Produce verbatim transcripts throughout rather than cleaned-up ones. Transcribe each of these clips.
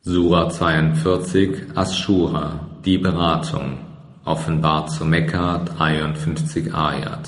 Sura zweiundvierzig, Aschura, die Beratung, offenbart zu Mekka, dreiundfünfzig Ayat.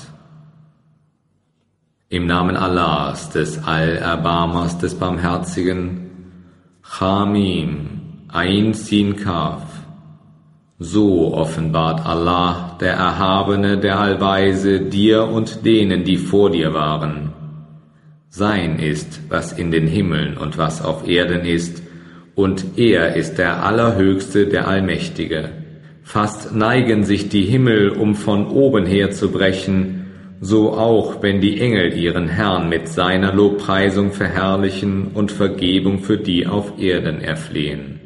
Im Namen Allahs, des Allerbarmers, des Barmherzigen, Chamim, Ain Sin Kaf. So offenbart Allah, der Erhabene, der Allweise, dir und denen, die vor dir waren. Sein ist, was in den Himmeln und was auf Erden ist, und er ist der Allerhöchste, der Allmächtige. Fast neigen sich die Himmel, um von oben her zu brechen, so auch, wenn die Engel ihren Herrn mit seiner Lobpreisung verherrlichen und Vergebung für die auf Erden erflehen.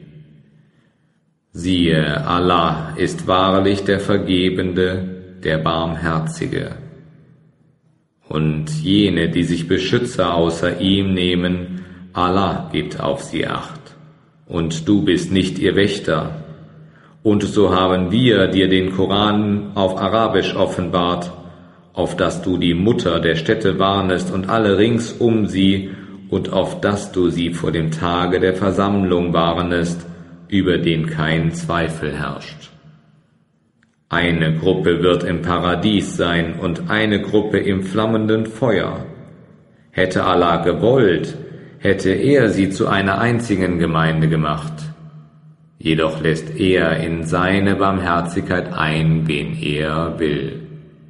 Siehe, Allah ist wahrlich der Vergebende, der Barmherzige. Und jene, die sich Beschützer außer ihm nehmen, Allah gibt auf sie Acht. Und du bist nicht ihr Wächter. Und so haben wir dir den Koran auf Arabisch offenbart, auf dass du die Mutter der Städte warnest und alle rings um sie, und auf dass du sie vor dem Tage der Versammlung warnest, über den kein Zweifel herrscht. Eine Gruppe wird im Paradies sein und eine Gruppe im flammenden Feuer. Hätte Allah gewollt, hätte er sie zu einer einzigen Gemeinde gemacht. Jedoch lässt er in seine Barmherzigkeit ein, wen er will.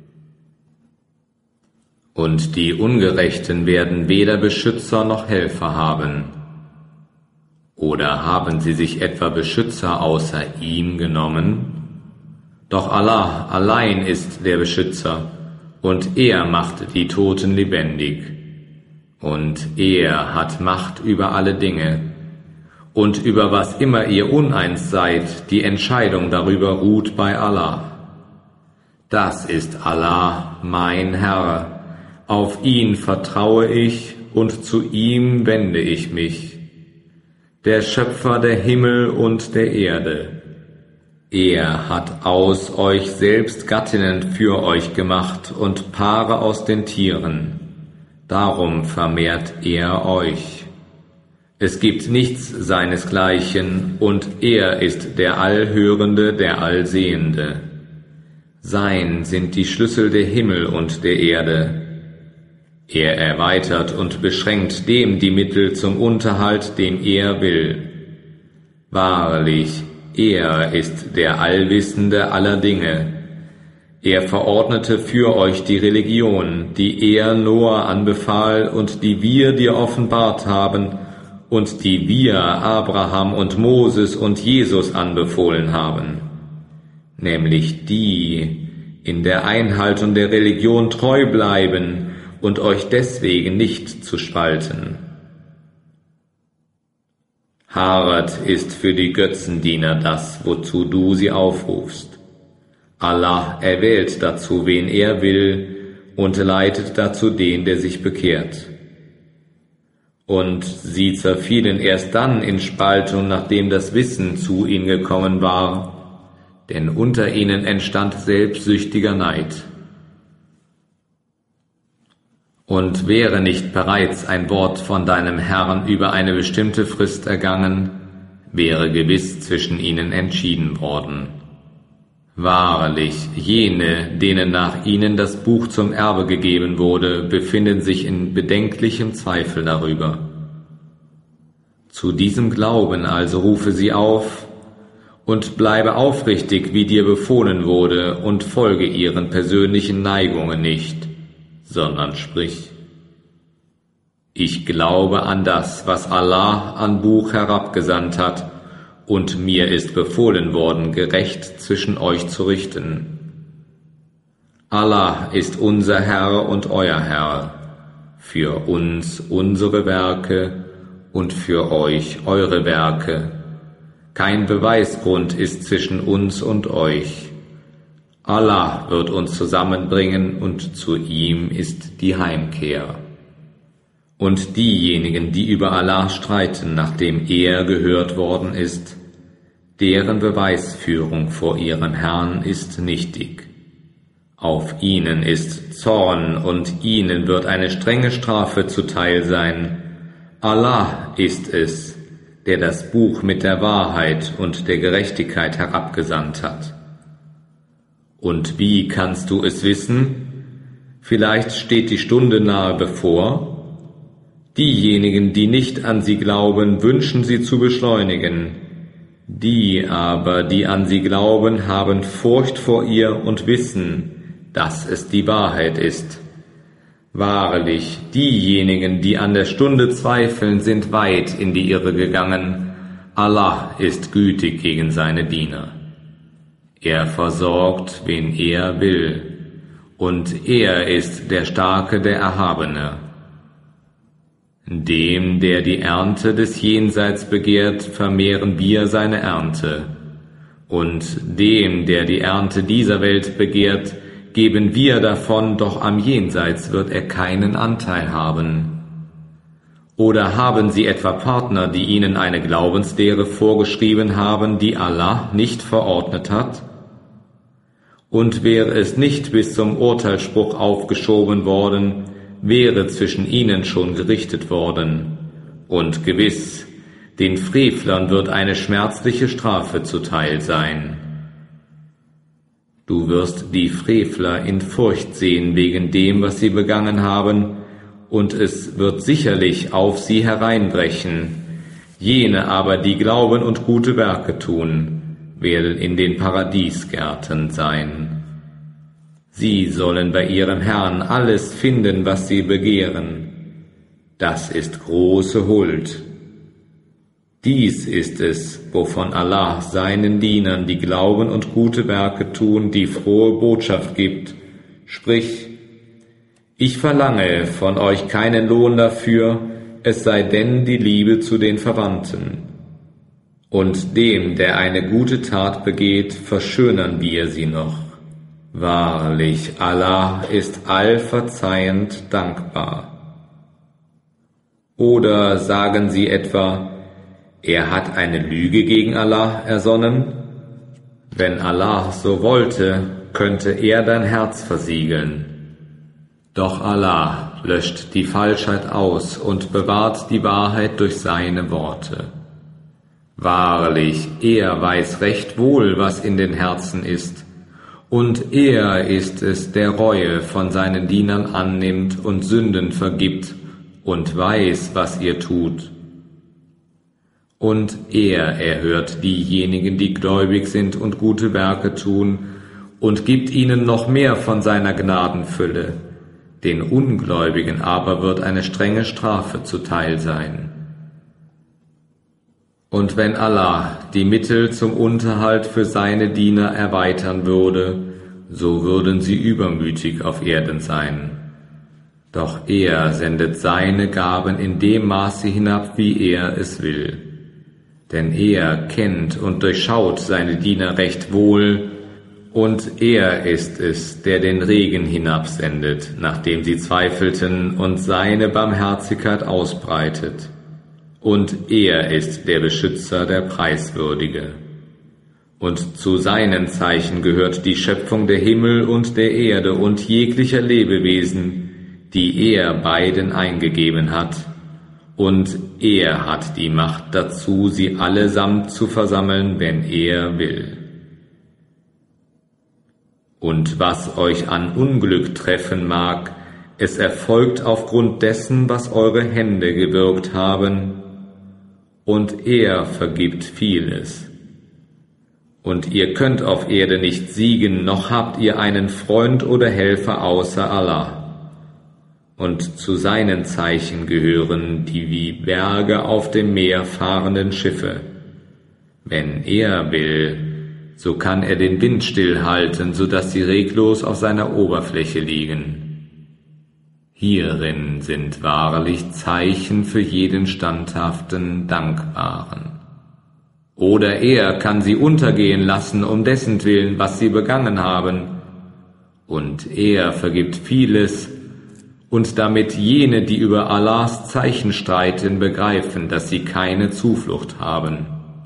Und die Ungerechten werden weder Beschützer noch Helfer haben. Oder haben sie sich etwa Beschützer außer ihm genommen? Doch Allah allein ist der Beschützer, und er macht die Toten lebendig. Und er hat Macht über alle Dinge. Und über was immer ihr uneins seid, die Entscheidung darüber ruht bei Allah. Das ist Allah, mein Herr. Auf ihn vertraue ich und zu ihm wende ich mich. Der Schöpfer der Himmel und der Erde. Er hat aus euch selbst Gattinnen für euch gemacht und Paare aus den Tieren. Darum vermehrt er euch. Es gibt nichts seinesgleichen, und er ist der Allhörende, der Allsehende. Sein sind die Schlüssel der Himmel und der Erde. Er erweitert und beschränkt dem die Mittel zum Unterhalt, den er will. Wahrlich, er ist der Allwissende aller Dinge. Er verordnete für euch die Religion, die er Noah anbefahl und die wir dir offenbart haben und die wir Abraham und Moses und Jesus anbefohlen haben, nämlich die in der Einhaltung der Religion treu bleiben und euch deswegen nicht zu spalten. Hart ist für die Götzendiener das, wozu du sie aufrufst. Allah erwählt dazu, wen er will, und leitet dazu den, der sich bekehrt. Und sie zerfielen erst dann in Spaltung, nachdem das Wissen zu ihnen gekommen war, denn unter ihnen entstand selbstsüchtiger Neid. Und wäre nicht bereits ein Wort von deinem Herrn über eine bestimmte Frist ergangen, wäre gewiss zwischen ihnen entschieden worden. Wahrlich, jene, denen nach ihnen das Buch zum Erbe gegeben wurde, befinden sich in bedenklichem Zweifel darüber. Zu diesem Glauben also rufe sie auf und bleibe aufrichtig, wie dir befohlen wurde, und folge ihren persönlichen Neigungen nicht, sondern sprich: Ich glaube an das, was Allah an Buch herabgesandt hat, und mir ist befohlen worden, gerecht zwischen euch zu richten. Allah ist unser Herr und euer Herr, für uns unsere Werke und für euch eure Werke. Kein Beweisgrund ist zwischen uns und euch. Allah wird uns zusammenbringen, und zu ihm ist die Heimkehr. Und diejenigen, die über Allah streiten, nachdem er gehört worden ist, deren Beweisführung vor ihrem Herrn ist nichtig. Auf ihnen ist Zorn, und ihnen wird eine strenge Strafe zuteil sein. Allah ist es, der das Buch mit der Wahrheit und der Gerechtigkeit herabgesandt hat. Und wie kannst du es wissen? Vielleicht steht die Stunde nahe bevor. Diejenigen, die nicht an sie glauben, wünschen sie zu beschleunigen. Die aber, die an sie glauben, haben Furcht vor ihr und wissen, dass es die Wahrheit ist. Wahrlich, diejenigen, die an der Stunde zweifeln, sind weit in die Irre gegangen. Allah ist gütig gegen seine Diener. Er versorgt, wen er will, und er ist der Starke, der Erhabene. Dem, der die Ernte des Jenseits begehrt, vermehren wir seine Ernte. Und dem, der die Ernte dieser Welt begehrt, geben wir davon, doch am Jenseits wird er keinen Anteil haben. Oder haben sie etwa Partner, die ihnen eine Glaubenslehre vorgeschrieben haben, die Allah nicht verordnet hat? Und wäre es nicht bis zum Urteilsspruch aufgeschoben worden, wäre zwischen ihnen schon gerichtet worden. Und gewiss, den Frevlern wird eine schmerzliche Strafe zuteil sein. Du wirst die Frevler in Furcht sehen wegen dem, was sie begangen haben, und es wird sicherlich auf sie hereinbrechen. Jene aber, die glauben und gute Werke tun, werden in den Paradiesgärten sein. Sie sollen bei ihrem Herrn alles finden, was sie begehren. Das ist große Huld. Dies ist es, wovon Allah seinen Dienern, die glauben und gute Werke tun, die frohe Botschaft gibt. Sprich, ich verlange von euch keinen Lohn dafür, es sei denn die Liebe zu den Verwandten. Und dem, der eine gute Tat begeht, verschönern wir sie noch. Wahrlich, Allah ist allverzeihend dankbar. Oder sagen sie etwa, er hat eine Lüge gegen Allah ersonnen? Wenn Allah so wollte, könnte er dein Herz versiegeln. Doch Allah löscht die Falschheit aus und bewahrt die Wahrheit durch seine Worte. Wahrlich, er weiß recht wohl, was in den Herzen ist, und er ist es, der Reue von seinen Dienern annimmt und Sünden vergibt und weiß, was ihr tut. Und er erhört diejenigen, die gläubig sind und gute Werke tun, und gibt ihnen noch mehr von seiner Gnadenfülle. Den Ungläubigen aber wird eine strenge Strafe zuteil sein. Und wenn Allah die Mittel zum Unterhalt für seine Diener erweitern würde, so würden sie übermütig auf Erden sein. Doch er sendet seine Gaben in dem Maße hinab, wie er es will. Denn er kennt und durchschaut seine Diener recht wohl, und er ist es, der den Regen hinabsendet, nachdem sie zweifelten, und seine Barmherzigkeit ausbreitet. Und er ist der Beschützer, der Preiswürdige. Und zu seinen Zeichen gehört die Schöpfung der Himmel und der Erde und jeglicher Lebewesen, die er beiden eingegeben hat. Und er hat die Macht dazu, sie allesamt zu versammeln, wenn er will. Und was euch an Unglück treffen mag, es erfolgt aufgrund dessen, was eure Hände gewirkt haben, und er vergibt vieles. Und ihr könnt auf Erde nicht siegen, noch habt ihr einen Freund oder Helfer außer Allah. Und zu seinen Zeichen gehören die wie Berge auf dem Meer fahrenden Schiffe. Wenn er will, so kann er den Wind stillhalten, so dass sie reglos auf seiner Oberfläche liegen. Hierin sind wahrlich Zeichen für jeden standhaften, Dankbaren. Oder er kann sie untergehen lassen, um dessen Willen, was sie begangen haben. Und er vergibt vieles, und damit jene, die über Allahs Zeichen streiten, begreifen, dass sie keine Zuflucht haben.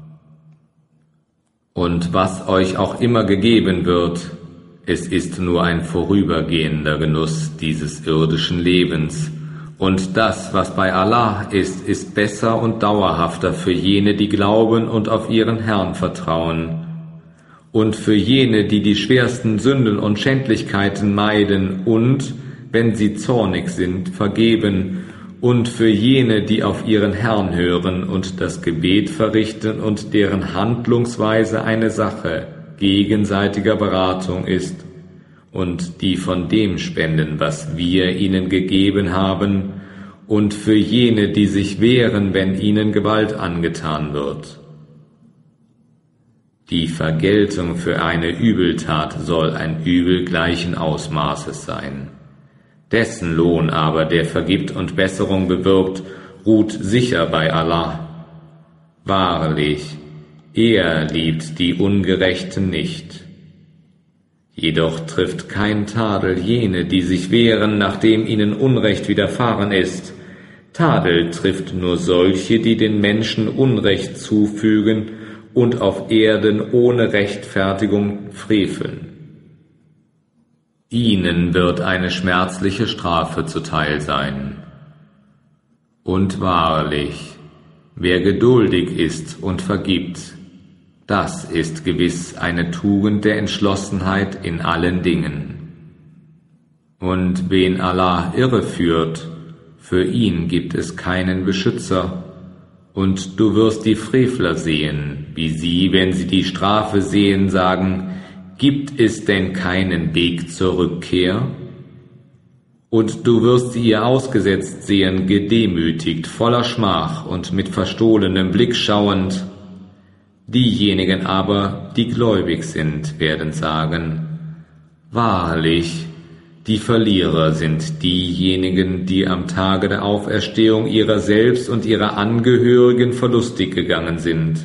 Und was euch auch immer gegeben wird, es ist nur ein vorübergehender Genuss dieses irdischen Lebens, Und das, was bei Allah ist, ist besser und dauerhafter für jene, die glauben und auf ihren Herrn vertrauen. Und für jene, die die schwersten Sünden und Schändlichkeiten meiden und, wenn sie zornig sind, vergeben. Und für jene, die auf ihren Herrn hören und das Gebet verrichten und deren Handlungsweise eine Sache gegenseitiger Beratung ist. Und die von dem spenden, was wir ihnen gegeben haben, und für jene, die sich wehren, wenn ihnen Gewalt angetan wird. Die Vergeltung für eine Übeltat soll ein Übel gleichen Ausmaßes sein. Dessen Lohn aber, der vergibt und Besserung bewirkt, ruht sicher bei Allah. Wahrlich, er liebt die Ungerechten nicht. Jedoch trifft kein Tadel jene, die sich wehren, nachdem ihnen Unrecht widerfahren ist. Tadel trifft nur solche, die den Menschen Unrecht zufügen und auf Erden ohne Rechtfertigung freveln. Ihnen wird eine schmerzliche Strafe zuteil sein. Und wahrlich, wer geduldig ist und vergibt, das ist gewiss eine Tugend der Entschlossenheit in allen Dingen. Und wen Allah irreführt, für ihn gibt es keinen Beschützer, und du wirst die Frevler sehen, wie sie, wenn sie die Strafe sehen, sagen, gibt es denn keinen Weg zur Rückkehr? Und du wirst sie ihr ausgesetzt sehen, gedemütigt, voller Schmach und mit verstohlenem Blick schauend. Diejenigen aber, die gläubig sind, werden sagen, wahrlich, die Verlierer sind diejenigen, die am Tage der Auferstehung ihrer selbst und ihrer Angehörigen verlustig gegangen sind.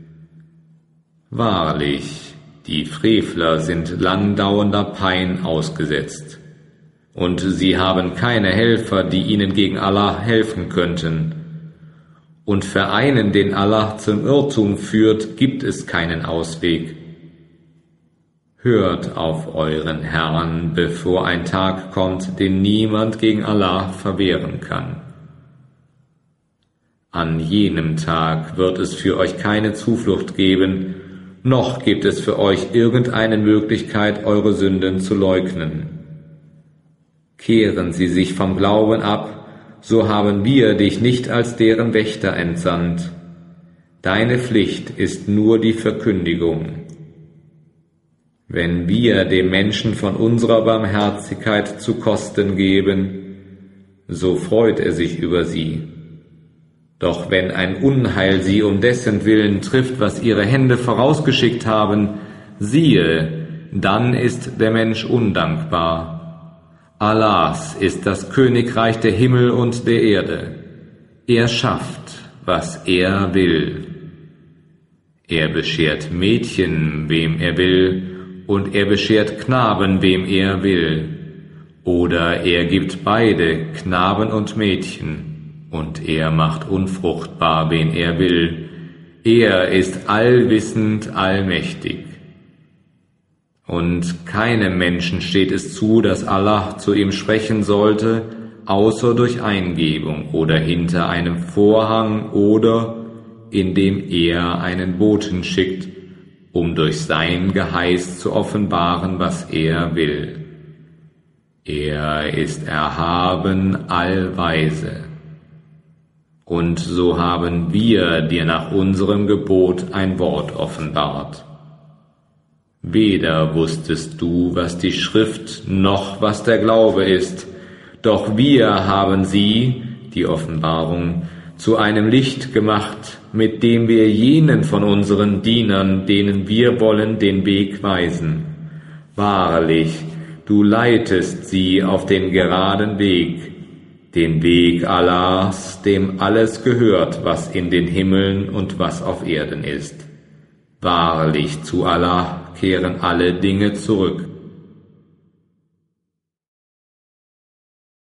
Wahrlich, die Frevler sind langdauernder Pein ausgesetzt, und sie haben keine Helfer, die ihnen gegen Allah helfen könnten. Und für einen, den Allah zum Irrtum führt, gibt es keinen Ausweg. Hört auf euren Herrn, bevor ein Tag kommt, den niemand gegen Allah verwehren kann. An jenem Tag wird es für euch keine Zuflucht geben, noch gibt es für euch irgendeine Möglichkeit, eure Sünden zu leugnen. Kehren sie sich vom Glauben ab, so haben wir dich nicht als deren Wächter entsandt. Deine Pflicht ist nur die Verkündigung. Wenn wir dem Menschen von unserer Barmherzigkeit zu kosten geben, so freut er sich über sie. Doch wenn ein Unheil sie um dessen Willen trifft, was ihre Hände vorausgeschickt haben, siehe, dann ist der Mensch undankbar. Allahs ist das Königreich der Himmel und der Erde. Er schafft, was er will. Er beschert Mädchen, wem er will, und er beschert Knaben, wem er will. Oder er gibt beide, Knaben und Mädchen, und er macht unfruchtbar, wen er will. Er ist allwissend, allmächtig. Und keinem Menschen steht es zu, dass Allah zu ihm sprechen sollte, außer durch Eingebung oder hinter einem Vorhang oder indem er einen Boten schickt, um durch sein Geheiß zu offenbaren, was er will. Er ist erhaben, allweise. Und so haben wir dir nach unserem Gebot ein Wort offenbart. Weder wusstest du, was die Schrift, noch was der Glaube ist, doch wir haben sie, die Offenbarung, zu einem Licht gemacht, mit dem wir jenen von unseren Dienern, denen wir wollen, den Weg weisen. Wahrlich, du leitest sie auf den geraden Weg, den Weg Allahs, dem alles gehört, was in den Himmeln und was auf Erden ist. Wahrlich, zu Allah kehren alle Dinge zurück.